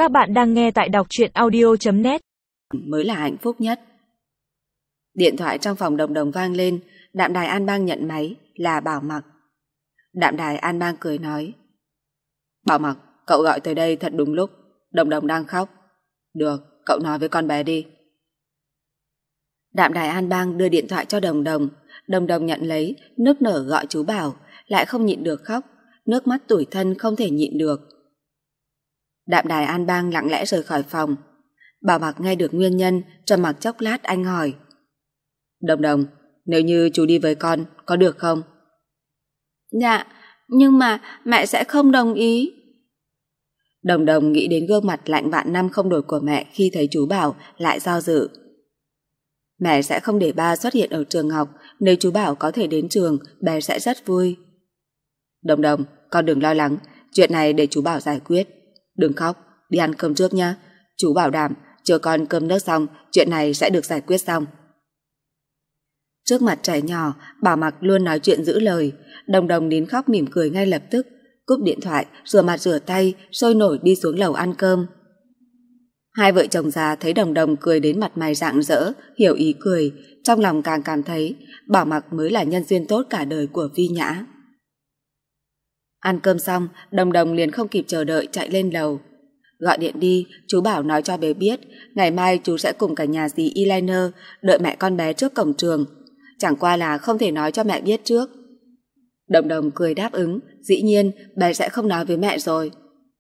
Các bạn đang nghe tại đọc truyện audio.net. Mới là hạnh phúc nhất. Điện thoại trong phòng Đồng Đồng vang lên. Đạm Đài An Bang nhận máy, là Bảo Mặc. Đạm Đài An Bang cười nói: Bảo Mặc, cậu gọi tới đây thật đúng lúc. Đồng Đồng đang khóc. Được, cậu nói với con bé đi. Đạm Đài An Bang đưa điện thoại cho Đồng Đồng. Đồng Đồng nhận lấy, nức nở gọi chú Bảo, lại không nhịn được khóc. Nước mắt tủi thân không thể nhịn được. Đạm Đài An Bang lặng lẽ rời khỏi phòng. Bảo Mặc nghe được nguyên nhân, trầm mặc chốc lát anh hỏi: Đồng Đồng, nếu như chú đi với con, có được không? Dạ, nhưng mà mẹ sẽ không đồng ý. Đồng Đồng nghĩ đến gương mặt lạnh vạn năm không đổi của mẹ khi thấy chú Bảo, lại do dự. Mẹ sẽ không để ba xuất hiện ở trường học. Nếu chú Bảo có thể đến trường, bé sẽ rất vui. Đồng Đồng, con đừng lo lắng. Chuyện này để chú Bảo giải quyết. Đừng khóc, đi ăn cơm trước nha. Chú bảo đảm, chờ con cơm nước xong, chuyện này sẽ được giải quyết xong. Trước mặt trẻ nhỏ, Bảo Mặc luôn nói chuyện giữ lời. Đồng Đồng nín khóc mỉm cười ngay lập tức, cúp điện thoại, rửa mặt rửa tay, sôi nổi đi xuống lầu ăn cơm. Hai vợ chồng già thấy Đồng Đồng cười đến mặt mày rạng rỡ, hiểu ý cười, trong lòng càng cảm thấy Bảo Mặc mới là nhân duyên tốt cả đời của Vi Nhã. Ăn cơm xong, Đồng Đồng liền không kịp chờ đợi chạy lên lầu. Gọi điện đi, chú Bảo nói cho bé biết ngày mai chú sẽ cùng cả nhà dì Eyeliner đợi mẹ con bé trước cổng trường. Chẳng qua là không thể nói cho mẹ biết trước. Đồng Đồng cười đáp ứng, dĩ nhiên bé sẽ không nói với mẹ rồi.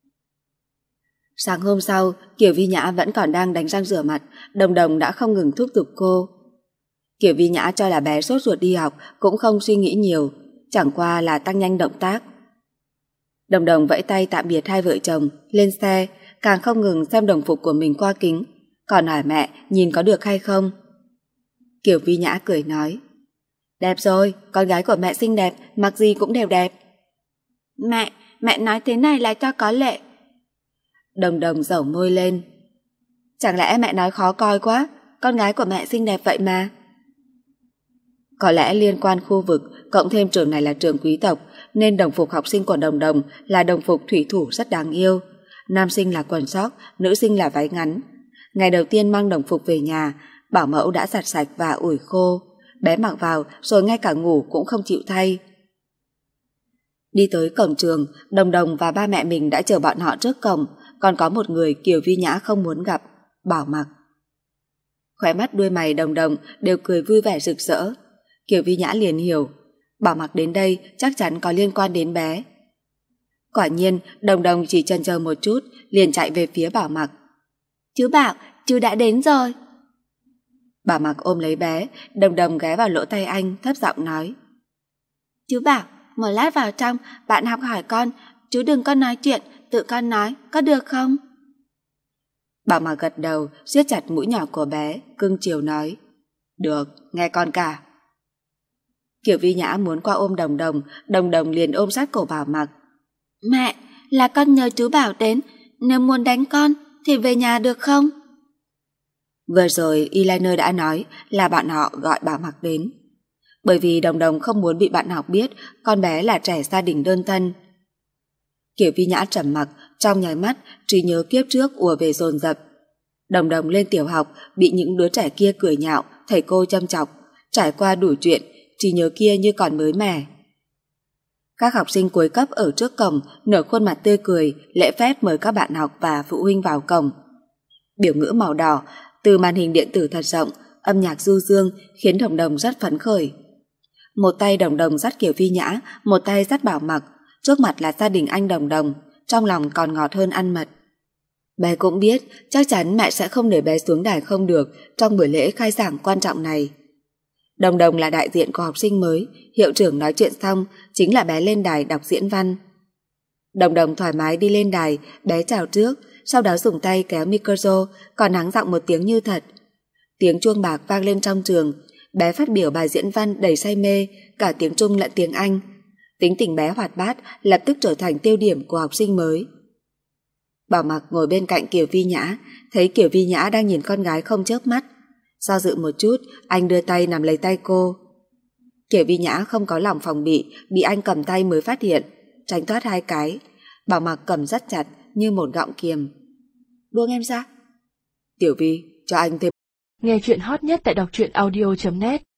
Sáng hôm sau, Kiều Vi Nhã vẫn còn đang đánh răng rửa mặt, Đồng Đồng đã không ngừng thúc giục cô. Kiều Vi Nhã cho là bé sốt ruột đi học, cũng không suy nghĩ nhiều, chẳng qua là tăng nhanh động tác. Đồng Đồng vẫy tay tạm biệt hai vợ chồng, lên xe, càng không ngừng xem đồng phục của mình qua kính, còn hỏi mẹ nhìn có được hay không. Kiều Vi Nhã cười nói: Đẹp rồi, con gái của mẹ xinh đẹp, mặc gì cũng đều đẹp. Mẹ nói thế này là cho có lệ. Đồng Đồng dẩu môi lên: Chẳng lẽ mẹ nói khó coi quá, con gái của mẹ xinh đẹp vậy mà. Có lẽ liên quan khu vực, cộng thêm trường này là trường quý tộc, nên đồng phục học sinh của Đồng Đồng là đồng phục thủy thủ rất đáng yêu. Nam sinh là quần sóc, nữ sinh là váy ngắn. Ngày đầu tiên mang đồng phục về nhà, bảo mẫu đã giặt sạch và ủi khô. Bé mặc vào rồi ngay cả ngủ cũng không chịu thay. Đi tới cổng trường, Đồng Đồng và ba mẹ mình đã chờ bọn họ trước cổng, còn có một người Kiều Vi Nhã không muốn gặp, Bảo Mặc. Khóe mắt đuôi mày Đồng Đồng đều cười vui vẻ rực rỡ. Kiều Vi Nhã liền hiểu, Bảo Mặc đến đây chắc chắn có liên quan đến bé. Quả nhiên, Đồng Đồng chỉ chần chờ một chút, liền chạy về phía Bảo Mặc. Chú Bảo, chú đã đến rồi. Bảo Mặc ôm lấy bé, Đồng Đồng ghé vào lỗ tai anh, thấp giọng nói: Chú Bảo, một lát vào trong, bạn học hỏi con, chú đừng có nói chuyện, tự con nói, có được không? Bảo Mặc gật đầu, siết chặt mũi nhỏ của bé, cưng chiều nói: Được, nghe con cả. Kiều Vi Nhã muốn qua ôm Đồng Đồng, Đồng Đồng liền ôm sát cổ Bảo Mặc. Mẹ, là con nhờ chú Bảo đến, nếu muốn đánh con thì về nhà được không? Vừa rồi Eyeliner đã nói là bạn họ gọi Bảo Mặc đến. Bởi vì Đồng Đồng không muốn bị bạn học biết con bé là trẻ gia đình đơn thân. Kiều Vi Nhã trầm mặc, trong nháy mắt trí nhớ kiếp trước ùa về dồn dập. Đồng Đồng lên tiểu học bị những đứa trẻ kia cười nhạo, thầy cô châm chọc, trải qua đủ chuyện, trí nhớ kia như còn mới mẻ. Các học sinh cuối cấp ở trước cổng nở khuôn mặt tươi cười, lễ phép mời các bạn học và phụ huynh vào cổng. Biểu ngữ màu đỏ từ màn hình điện tử thật rộng, âm nhạc du dương khiến Đồng Đồng rất phấn khởi. Một tay Đồng Đồng dắt Kiều Vi Nhã, một tay dắt Bảo Mặc, trước mặt là gia đình anh Đồng Đồng, trong lòng còn ngọt hơn ăn mật. Bé cũng biết chắc chắn mẹ sẽ không để bé xuống đài không được trong buổi lễ khai giảng quan trọng này. Đồng Đồng là đại diện của học sinh mới, hiệu trưởng nói chuyện xong chính là bé lên đài đọc diễn văn. Đồng Đồng thoải mái đi lên đài, bé chào trước, sau đó dùng tay kéo micro, còn hắng giọng một tiếng như thật. Tiếng chuông bạc vang lên trong trường, bé phát biểu bài diễn văn đầy say mê, cả tiếng Trung lẫn tiếng Anh. Tính tình bé hoạt bát, lập tức trở thành tiêu điểm của học sinh mới. Bảo Mặc ngồi bên cạnh Kiều Vi Nhã, thấy Kiều Vi Nhã đang nhìn con gái không chớp mắt. Do dự một chút, anh đưa tay nắm lấy tay cô. Kiều Vi Nhã không có lòng phòng bị anh cầm tay mới phát hiện, tránh thoát hai cái. Bảo Mặc cầm rất chặt như một gọng kiềm. Buông em ra. Tiểu Vi, cho anh thêm. Nghe chuyện hot nhất tại đọc truyện audio.net